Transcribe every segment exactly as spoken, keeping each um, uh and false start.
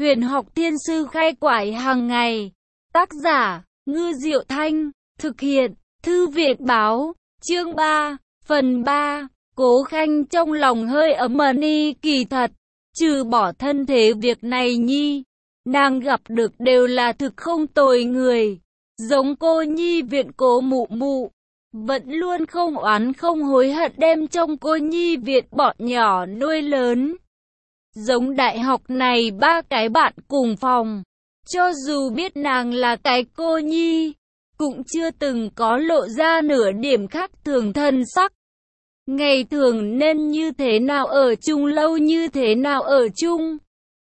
Huyền học thiên sư khai quải hàng ngày. Tác giả, Ngư Diệu Thanh. Thực hiện, Thư viện báo. Chương ba, phần ba. Cố Khanh trong lòng hơi ấm ni kỳ thật. Trừ bỏ thân thế việc này nhi. Nàng gặp được đều là thực không tồi người. Giống cô nhi viện Cố mụ mụ. Vẫn luôn không oán không hối hận đem trong cô nhi viện bọn nhỏ nuôi lớn. Giống đại học này ba cái bạn cùng phòng. Cho dù biết nàng là cái cô nhi, cũng chưa từng có lộ ra nửa điểm khác thường thân sắc. Ngày thường nên như thế nào ở chung lâu như thế nào ở chung.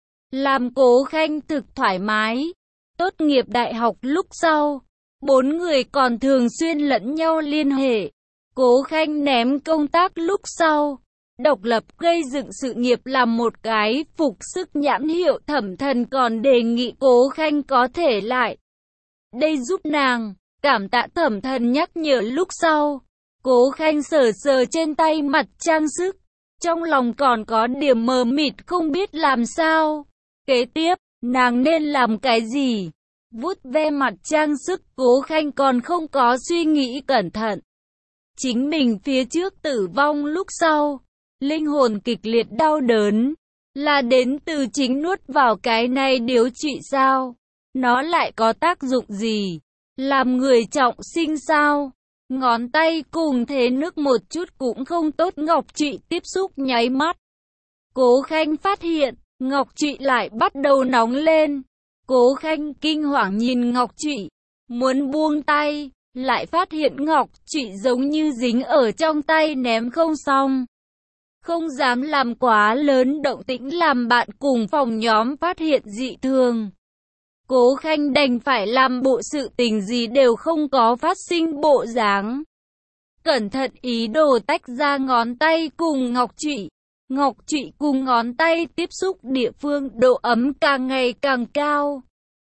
Làm Cố Khanh thực thoải mái. Tốt nghiệp đại học lúc sau, bốn người còn thường xuyên lẫn nhau liên hệ. Cố Khanh ném công tác lúc sau, độc lập gây dựng sự nghiệp làm một cái phục sức nhãn hiệu. Thẩm Thần còn đề nghị Cố Khanh có thể lại đây giúp nàng. Cảm tạ Thẩm Thần nhắc nhở lúc sau, Cố Khanh sờ sờ trên tay mặt trang sức, trong lòng còn có điểm mờ mịt không biết làm sao. Kế tiếp, nàng nên làm cái gì? Vuốt ve mặt trang sức, Cố Khanh còn không có suy nghĩ cẩn thận. Chính mình phía trước tử vong lúc sau, linh hồn kịch liệt đau đớn, là đến từ chính nuốt vào cái này điếu trụy sao? Nó lại có tác dụng gì? Làm người trọng sinh sao? Ngón tay cùng thế nước một chút cũng không tốt. Ngọc trụy tiếp xúc nháy mắt, Cố Khanh phát hiện, ngọc trụy lại bắt đầu nóng lên. Cố Khanh kinh hoàng nhìn ngọc trụy, muốn buông tay, lại phát hiện ngọc trụy giống như dính ở trong tay ném không xong. Không dám làm quá lớn động tĩnh làm bạn cùng phòng nhóm phát hiện dị thường. Cố Khanh đành phải làm bộ sự tình gì đều không có phát sinh bộ dáng. Cẩn thận ý đồ tách ra ngón tay cùng ngọc trụy. Ngọc trụy cùng ngón tay tiếp xúc địa phương độ ấm càng ngày càng cao.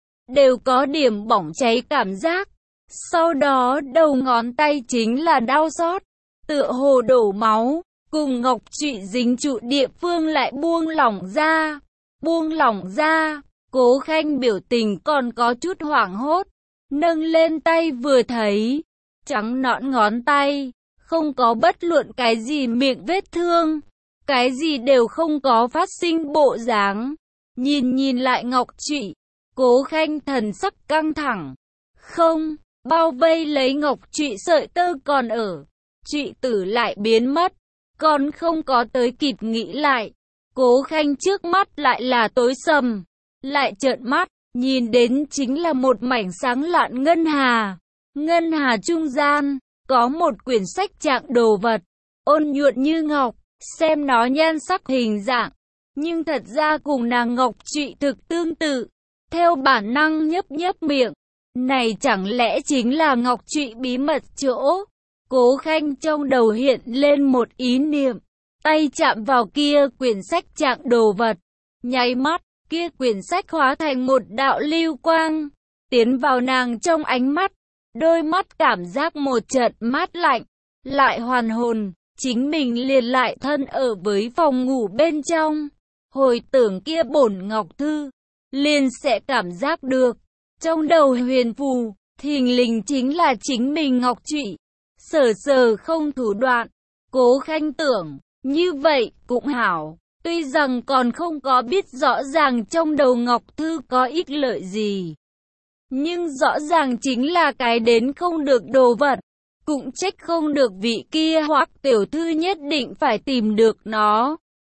Đều có điểm bỏng cháy cảm giác. Sau đó đầu ngón tay chính là đau xót, tựa hồ đổ máu. Cùng ngọc trụy dính trụ địa phương lại buông lỏng ra. Buông lỏng ra, Cố Khanh biểu tình còn có chút hoảng hốt. Nâng lên tay vừa thấy, trắng nõn ngón tay, không có bất luận cái gì miệng vết thương. Cái gì đều không có phát sinh bộ dáng. Nhìn nhìn lại ngọc trụy, Cố Khanh thần sắc căng thẳng. Không, bao vây lấy ngọc trụy sợi tơ còn ở. Trụy tử lại biến mất. Còn không có tới kịp nghĩ lại, Cố Khanh trước mắt lại là tối sầm. Lại trợn mắt, nhìn đến chính là một mảnh sáng lạn ngân hà. Ngân hà trung gian, có một quyển sách trạng đồ vật, ôn nhuận như ngọc. Xem nó nhan sắc hình dạng, nhưng thật ra cùng nàng ngọc trụy thực tương tự. Theo bản năng nhấp nhấp miệng, này chẳng lẽ chính là ngọc trụy bí mật chỗ? Cố Khanh trong đầu hiện lên một ý niệm, tay chạm vào kia quyển sách trạng đồ vật. Nháy mắt, kia quyển sách hóa thành một đạo lưu quang, tiến vào nàng trong ánh mắt. Đôi mắt cảm giác một trận mát lạnh, lại hoàn hồn. Chính mình liền lại thân ở với phòng ngủ bên trong. Hồi tưởng kia bổn ngọc thư, liền sẽ cảm giác được. Trong đầu huyền phù, thình lình chính là chính mình ngọc trụy. Sờ sờ không thủ đoạn. Cố Khanh tưởng, như vậy cũng hảo. Tuy rằng còn không có biết rõ ràng trong đầu ngọc thư có ích lợi gì, nhưng rõ ràng chính là cái đến không được đồ vật. Cũng trách không được vị kia Hoắc tiểu thư nhất định phải tìm được nó.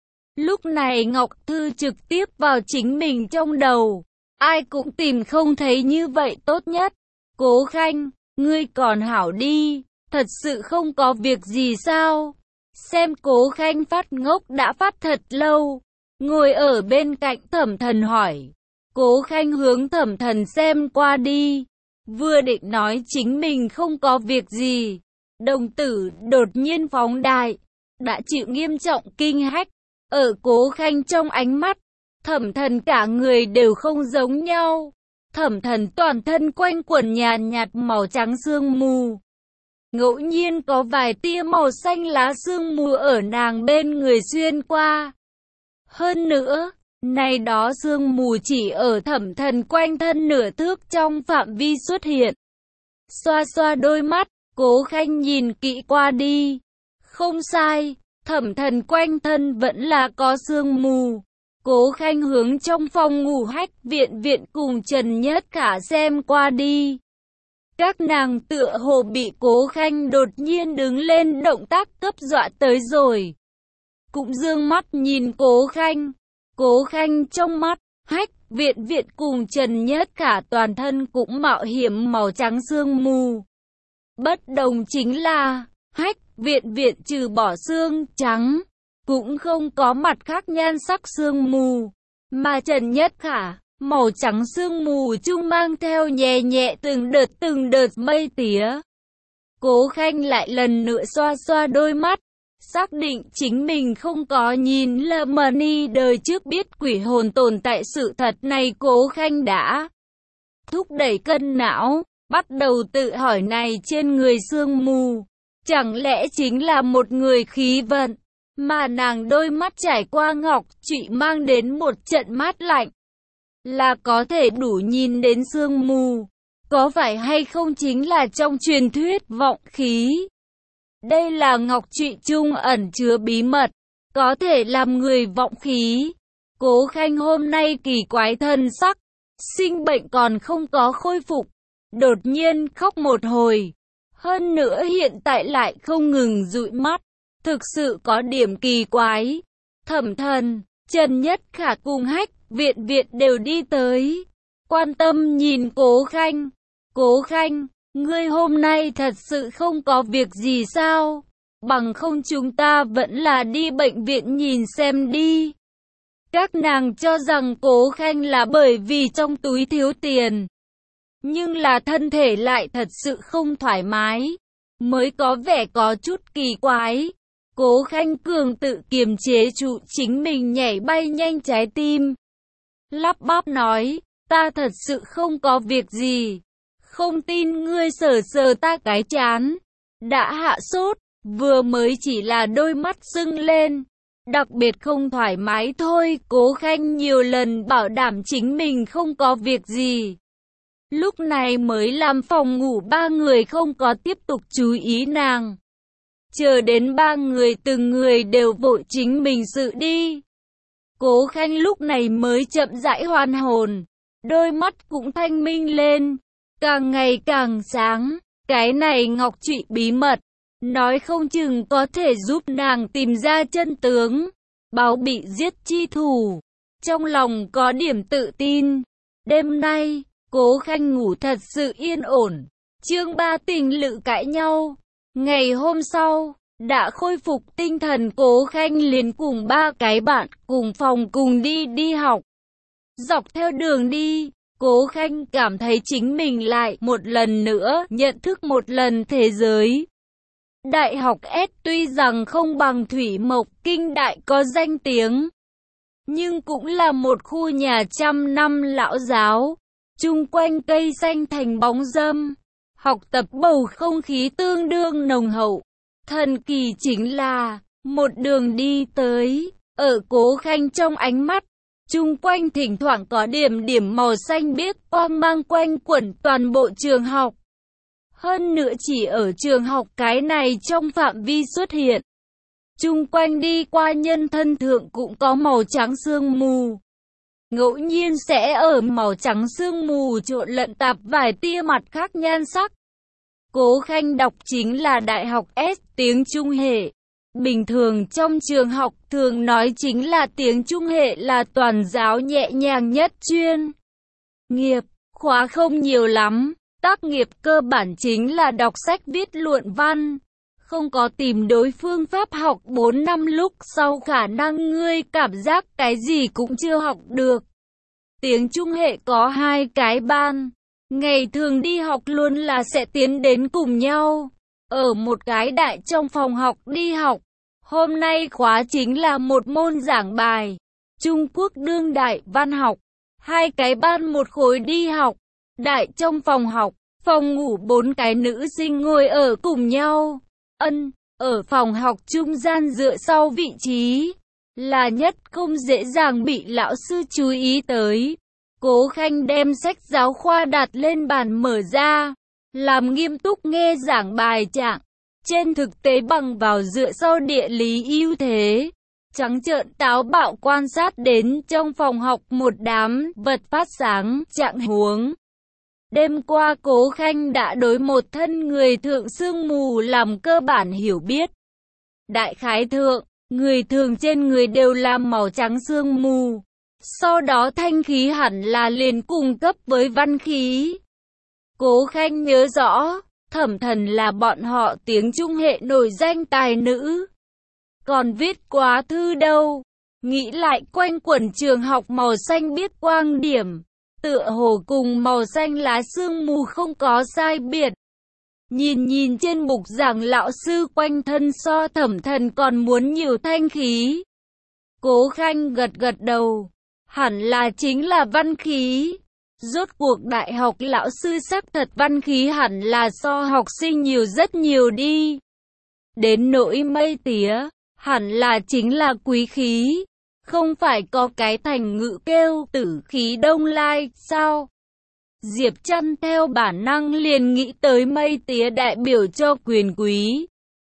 Lúc này ngọc thư trực tiếp vào chính mình trong đầu. Ai cũng tìm không thấy như vậy tốt nhất. Cố Khanh, ngươi còn hảo đi. Thật sự không có việc gì sao? Xem Cố Khanh phát ngốc đã phát thật lâu. Ngồi ở bên cạnh Thẩm Thần hỏi. Cố Khanh hướng Thẩm Thần xem qua đi. Vừa định nói chính mình không có việc gì, đồng tử đột nhiên phóng đại, đã chịu nghiêm trọng kinh hách. Ở Cố Khanh trong ánh mắt, Thẩm Thần cả người đều không giống nhau. Thẩm Thần toàn thân quanh quẩn nhàn nhạt màu trắng sương mù. Ngẫu nhiên có vài tia màu xanh lá sương mù ở nàng bên người xuyên qua. Hơn nữa, Này đó sương mù chỉ ở Thẩm Thần quanh thân nửa thước trong phạm vi xuất hiện. Xoa xoa đôi mắt, Cố Khanh nhìn kỹ qua đi. Không sai, Thẩm Thần quanh thân vẫn là có sương mù. Cố Khanh hướng trong phòng ngủ Hách Viện Viện cùng Trần Nhất Khả xem qua đi. Các nàng tựa hồ bị Cố Khanh đột nhiên đứng lên động tác cấp dọa tới rồi. Cũng dương mắt nhìn Cố Khanh. Cố Khanh trong mắt, Hách Viện Viện cùng Trần Nhất Khả toàn thân cũng mạo hiểm màu trắng sương mù. Bất đồng chính là, Hách Viện Viện trừ bỏ xương trắng, cũng không có mặt khác nhan sắc sương mù. Mà Trần Nhất Khả, màu trắng sương mù chung mang theo nhẹ nhẹ từng đợt từng đợt mây tía. Cố Khanh lại lần nữa xoa xoa đôi mắt, xác định chính mình không có nhìn lầm đi đời trước biết quỷ hồn tồn tại sự thật này. Cố Khanh đã thúc đẩy cân não, bắt đầu tự hỏi này trên người sương mù, chẳng lẽ chính là một người khí vận, mà nàng đôi mắt trải qua ngọc trụy mang đến một trận mát lạnh, là có thể đủ nhìn đến sương mù, có phải hay không chính là trong truyền thuyết vọng khí. Đây là ngọc trụy chung ẩn chứa bí mật, có thể làm người vọng khí. Cố Khanh hôm nay kỳ quái thân sắc, sinh bệnh còn không có khôi phục, đột nhiên khóc một hồi, hơn nữa hiện tại lại không ngừng dụi mắt, thực sự có điểm kỳ quái. Thẩm Thần, Trần Nhất Khả cùng Hách Viện Viện đều đi tới, quan tâm nhìn Cố Khanh. Cố Khanh, ngươi hôm nay thật sự không có việc gì sao? Bằng không chúng ta vẫn là đi bệnh viện nhìn xem đi. Các nàng cho rằng Cố Khanh là bởi vì trong túi thiếu tiền, nhưng là thân thể lại thật sự không thoải mái, mới có vẻ có chút kỳ quái. Cố Khanh cường tự kiềm chế trụ chính mình nhảy bay nhanh trái tim, lắp bắp nói, ta thật sự không có việc gì. Không tin ngươi sờ sờ ta cái chán, đã hạ sốt, vừa mới chỉ là đôi mắt sưng lên, đặc biệt không thoải mái thôi. Cố Khanh nhiều lần bảo đảm chính mình không có việc gì, lúc này mới làm phòng ngủ ba người không có tiếp tục chú ý nàng. Chờ đến ba người từng người đều vội chính mình sự đi, Cố Khanh lúc này mới chậm rãi hoàn hồn, đôi mắt cũng thanh minh lên, càng ngày càng sáng. Cái này ngọc trụy bí mật, nói không chừng có thể giúp nàng tìm ra chân tướng, báo bị giết chi thủ. Trong lòng có điểm tự tin. Đêm nay, Cố Khanh ngủ thật sự yên ổn. Chương ba tình lự cãi nhau. Ngày hôm sau, đã khôi phục tinh thần, Cố Khanh liền cùng ba cái bạn cùng phòng cùng đi đi học. Dọc theo đường đi, Cố Khanh cảm thấy chính mình lại một lần nữa nhận thức một lần thế giới. Đại học S tuy rằng không bằng Thủy Mộc Kinh Đại có danh tiếng, nhưng cũng là một khu nhà trăm năm lão giáo, chung quanh cây xanh thành bóng râm, học tập bầu không khí tương đương nồng hậu. Thần kỳ chính là, một đường đi tới, ở Cố Khanh trong ánh mắt, chung quanh thỉnh thoảng có điểm điểm màu xanh biếc quang mang quanh quẩn toàn bộ trường học. Hơn nữa chỉ ở trường học cái này trong phạm vi xuất hiện. Chung quanh đi qua nhân thân thượng cũng có màu trắng sương mù. Ngẫu nhiên sẽ ở màu trắng sương mù trộn lẫn tạp vài tia mặt khác nhan sắc. Cố Khanh đọc chính là Đại học S tiếng Trung hệ. Bình thường trong trường học thường nói chính là tiếng Trung hệ là toàn giáo nhẹ nhàng nhất chuyên nghiệp, khóa không nhiều lắm, tác nghiệp cơ bản chính là đọc sách viết luận văn, không có tìm đối phương pháp học bốn năm lúc sau khả năng ngươi cảm giác cái gì cũng chưa học được. Tiếng Trung hệ có hai cái ban, ngày thường đi học luôn là sẽ tiến đến cùng nhau, ở một cái đại trong phòng học đi học. Hôm nay khóa chính là một môn giảng bài, Trung Quốc đương đại văn học, hai cái ban một khối đi học, đại trong phòng học, phòng ngủ bốn cái nữ sinh ngồi ở cùng nhau, ân, ở phòng học trung gian dựa sau vị trí, là nhất không dễ dàng bị lão sư chú ý tới. Cố Khanh đem sách giáo khoa đặt lên bàn mở ra, làm nghiêm túc nghe giảng bài trạng. Trên thực tế bằng vào dựa sau địa lý ưu thế, trắng trợn táo bạo quan sát đến trong phòng học một đám vật phát sáng trạng huống. Đêm qua Cố Khanh đã đối một thân người thượng sương mù làm cơ bản hiểu biết. Đại khái thượng, người thường trên người đều là màu trắng sương mù. Sau đó thanh khí hẳn là liền cung cấp với văn khí. Cố Khanh nhớ rõ, Thẩm Thần là bọn họ tiếng Trung hệ nổi danh tài nữ. Còn viết quá thư đâu. Nghĩ lại quanh quẩn trường học màu xanh biết quang điểm. Tựa hồ cùng màu xanh lá sương mù không có sai biệt. Nhìn nhìn trên bục giảng lão sư quanh thân so Thẩm Thần còn muốn nhiều thanh khí. Cố Khanh gật gật đầu. Hẳn là chính là văn khí. Rốt cuộc đại học lão sư xác thật văn khí hẳn là so học sinh nhiều rất nhiều đi. Đến nỗi mây tía, hẳn là chính là quý khí. Không phải có cái thành ngữ kêu tử khí đông lai sao? Diệp Trăn theo bản năng liền nghĩ tới mây tía đại biểu cho quyền quý.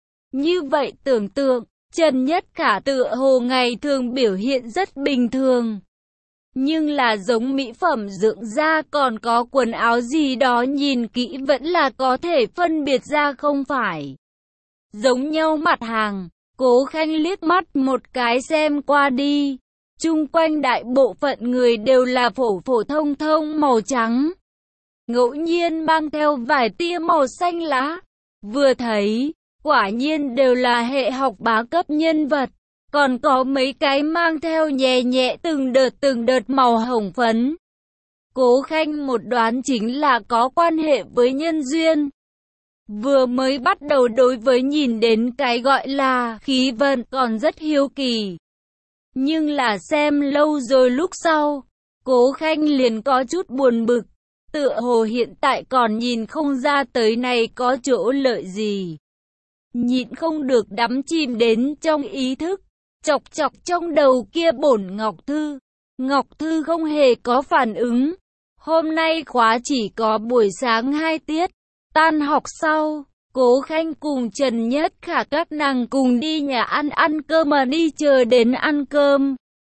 Như vậy tưởng tượng, Trần Nhất Khả tựa hồ ngày thường biểu hiện rất bình thường. Nhưng là giống mỹ phẩm dưỡng da còn có quần áo gì đó nhìn kỹ vẫn là có thể phân biệt ra không phải. Giống nhau mặt hàng, Cố Khanh liếc mắt một cái xem qua đi. Chung quanh đại bộ phận người đều là phổ phổ thông thông màu trắng. Ngẫu nhiên mang theo vài tia màu xanh lá. Vừa thấy, quả nhiên đều là hệ học bá cấp nhân vật. Còn có mấy cái mang theo nhẹ nhẹ từng đợt từng đợt màu hồng phấn. Cố Khanh một đoán chính là có quan hệ với nhân duyên. Vừa mới bắt đầu đối với nhìn đến cái gọi là khí vận còn rất hiếu kỳ. Nhưng là xem lâu rồi lúc sau, Cố Khanh liền có chút buồn bực. Tựa hồ hiện tại còn nhìn không ra tới này có chỗ lợi gì. Nhịn không được đắm chìm đến trong ý thức. Chọc chọc trong đầu kia bổn Ngọc Thư. Ngọc Thư không hề có phản ứng. Hôm nay khóa chỉ có buổi sáng hai tiết. Tan học sau, Cố Khanh cùng Trần Nhất Khả các nàng cùng đi nhà ăn ăn cơm mà đi chờ đến ăn cơm.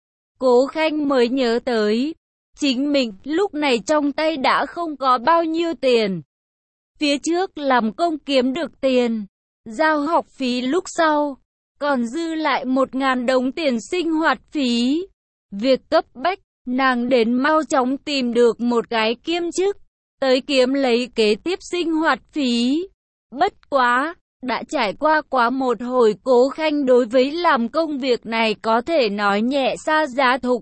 Cố Khanh mới nhớ tới, chính mình lúc này trong tay đã không có bao nhiêu tiền. Phía trước làm công kiếm được tiền, giao học phí lúc sau. Còn dư lại một ngàn đồng tiền sinh hoạt phí. Việc cấp bách, nàng đến mau chóng tìm được một cái kiêm chức, tới kiếm lấy kế tiếp sinh hoạt phí. Bất quá, đã trải qua quá một hồi Cố Khanh đối với làm công việc này có thể nói nhẹ xa giá thục.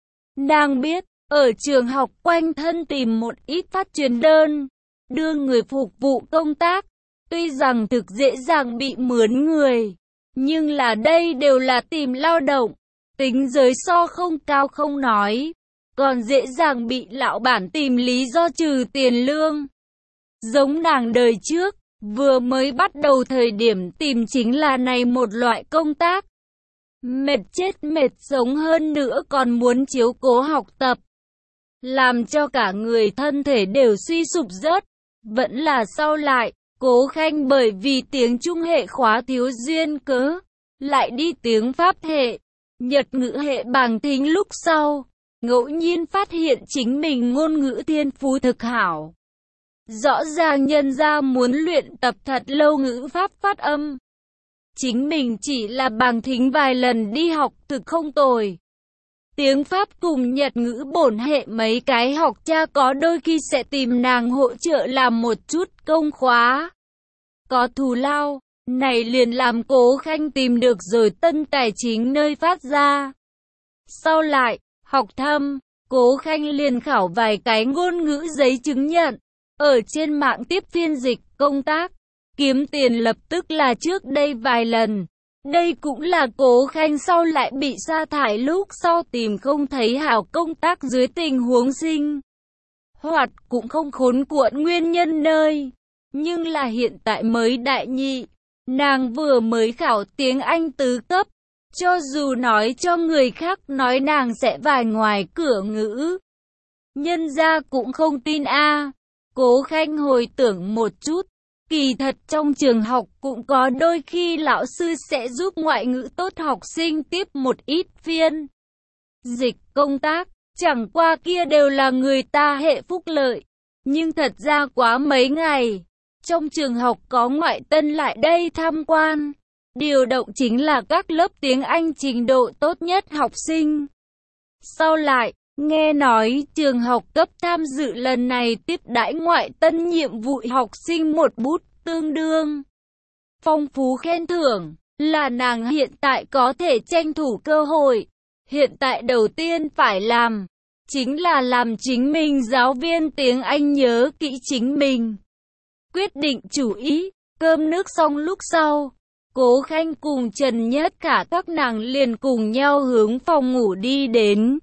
Nàng biết, ở trường học quanh thân tìm một ít phát truyền đơn, đưa người phục vụ công tác, tuy rằng thực dễ dàng bị mướn người. Nhưng là đây đều là tìm lao động, tính giới so không cao không nói, còn dễ dàng bị lão bản tìm lý do trừ tiền lương. Giống nàng đời trước, vừa mới bắt đầu thời điểm tìm chính là này một loại công tác. Mệt chết mệt sống hơn nữa còn muốn chiếu cố học tập, làm cho cả người thân thể đều suy sụp rớt. Vẫn là sau lại, Cố Khanh bởi vì tiếng Trung hệ khóa thiếu duyên cớ, lại đi tiếng Pháp hệ, Nhật ngữ hệ bàng thính lúc sau, ngẫu nhiên phát hiện chính mình ngôn ngữ thiên phú thực hảo. Rõ ràng nhân ra muốn luyện tập thật lâu ngữ Pháp phát âm. Chính mình chỉ là bàng thính vài lần đi học thực không tồi. Tiếng Pháp cùng Nhật ngữ bổn hệ mấy cái học cha có đôi khi sẽ tìm nàng hỗ trợ làm một chút công khóa. Có thù lao, này liền làm Cố Khanh tìm được rồi tân tài chính nơi phát ra. Sau lại, học thâm, Cố Khanh liền khảo vài cái ngôn ngữ giấy chứng nhận, ở trên mạng tiếp phiên dịch, công tác, kiếm tiền lập tức là trước đây vài lần. Đây cũng là Cố Khanh sau lại bị sa thải lúc sau tìm không thấy hảo công tác dưới tình huống sinh hoạt cũng không khốn cuộn nguyên nhân nơi. Nhưng là hiện tại mới đại nhị, nàng vừa mới khảo tiếng Anh tứ cấp, Cho dù nói cho người khác nói nàng sẽ vài ngoài cửa ngữ, nhân gia cũng không tin a. Cố Khanh hồi tưởng một chút, kỳ thật trong trường học cũng có đôi khi lão sư sẽ giúp ngoại ngữ tốt học sinh tiếp một ít phiên dịch công tác, chẳng qua kia đều là người ta hệ phúc lợi. Nhưng thật ra quá mấy ngày, trong trường học có ngoại tân lại đây tham quan, điều động chính là các lớp tiếng Anh trình độ tốt nhất học sinh. Sau lại, nghe nói trường học cấp tham dự lần này tiếp đãi ngoại tân nhiệm vụ học sinh một bút tương đương phong phú khen thưởng, là nàng hiện tại có thể tranh thủ cơ hội. Hiện tại đầu tiên phải làm, chính là làm chính mình giáo viên tiếng Anh nhớ kỹ chính mình. Quyết định chủ ý, cơm nước xong lúc sau, Cố Khanh cùng Trần Nhất Khả các nàng liền cùng nhau hướng phòng ngủ đi đến.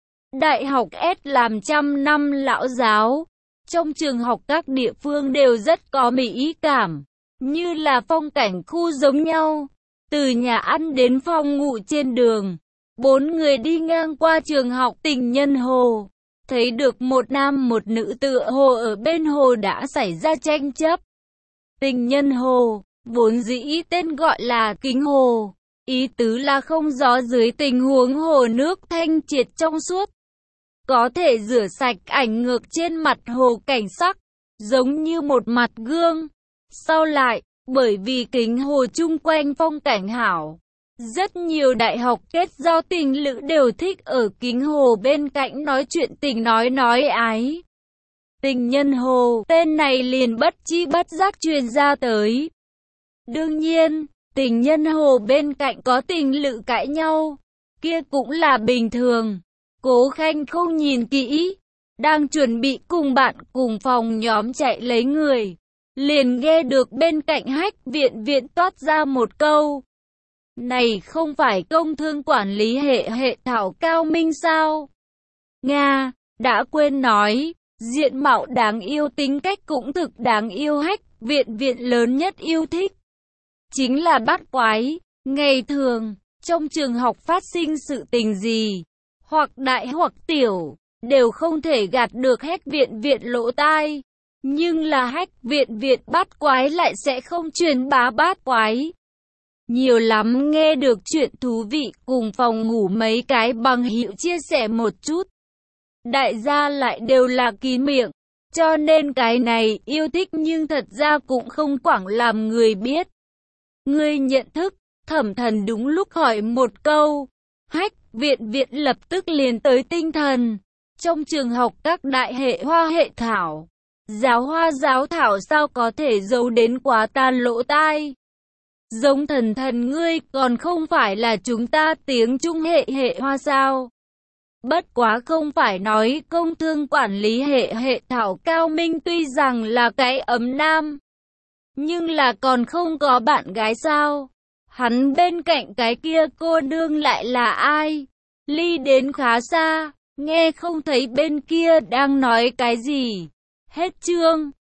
Đại học S làm trăm năm lão giáo, trong trường học các địa phương đều rất có mỹ cảm, như là phong cảnh khu giống nhau. Từ nhà ăn đến phòng ngủ trên đường, bốn người đi ngang qua trường học Tình Nhân Hồ, thấy được một nam một nữ tựa hồ ở bên hồ đã xảy ra tranh chấp. Tình Nhân Hồ, vốn dĩ tên gọi là Kính Hồ, ý tứ là không gió dưới tình huống hồ nước thanh triệt trong suốt, có thể rửa sạch ảnh ngược trên mặt hồ cảnh sắc, giống như một mặt gương. Sau lại, bởi vì kính hồ chung quanh phong cảnh hảo, rất nhiều đại học kết giao tình lữ đều thích ở kính hồ bên cạnh nói chuyện tình nói nói ái. Tình Nhân Hồ, tên này liền bất chi bất giác truyền ra tới. Đương nhiên, Tình Nhân Hồ bên cạnh có tình lữ cãi nhau, kia cũng là bình thường. Cố Khanh không nhìn kỹ, đang chuẩn bị cùng bạn cùng phòng nhóm chạy lấy người, liền nghe được bên cạnh Hách Viện Viện toát ra một câu. Này không phải công thương quản lý hệ hệ thảo Cao Minh sao? Nga, đã quên nói, diện mạo đáng yêu tính cách cũng thực đáng yêu. Hách Viện Viện lớn nhất yêu thích chính là bắt quái. Ngày thường, trong trường học phát sinh sự tình gì, hoặc đại hoặc tiểu, đều không thể gạt được Hách Viện Viện lỗ tai. Nhưng là Hách Viện Viện bắt quái lại sẽ không truyền bá bát quái. Nhiều lắm nghe được chuyện thú vị cùng phòng ngủ mấy cái bằng hữu chia sẻ một chút. Đại gia lại đều là kín miệng, cho nên cái này yêu thích nhưng thật ra cũng không quảng làm người biết. Ngươi nhận thức, Thẩm Thần đúng lúc hỏi một câu. Hách Viện Viện lập tức liền tới tinh thần. Trong trường học các đại hệ hoa hệ thảo, giáo hoa giáo thảo sao có thể giấu đến quá ta lỗ tai. Giống Thần Thần ngươi còn không phải là chúng ta tiếng Trung hệ hệ hoa sao? Bất quá không phải nói công thương quản lý hệ hệ thảo Cao Minh tuy rằng là cái ấm nam, nhưng là còn không có bạn gái sao? Hắn bên cạnh cái kia cô nương lại là ai? Ly đến khá xa, nghe không thấy bên kia đang nói cái gì. Hết chương.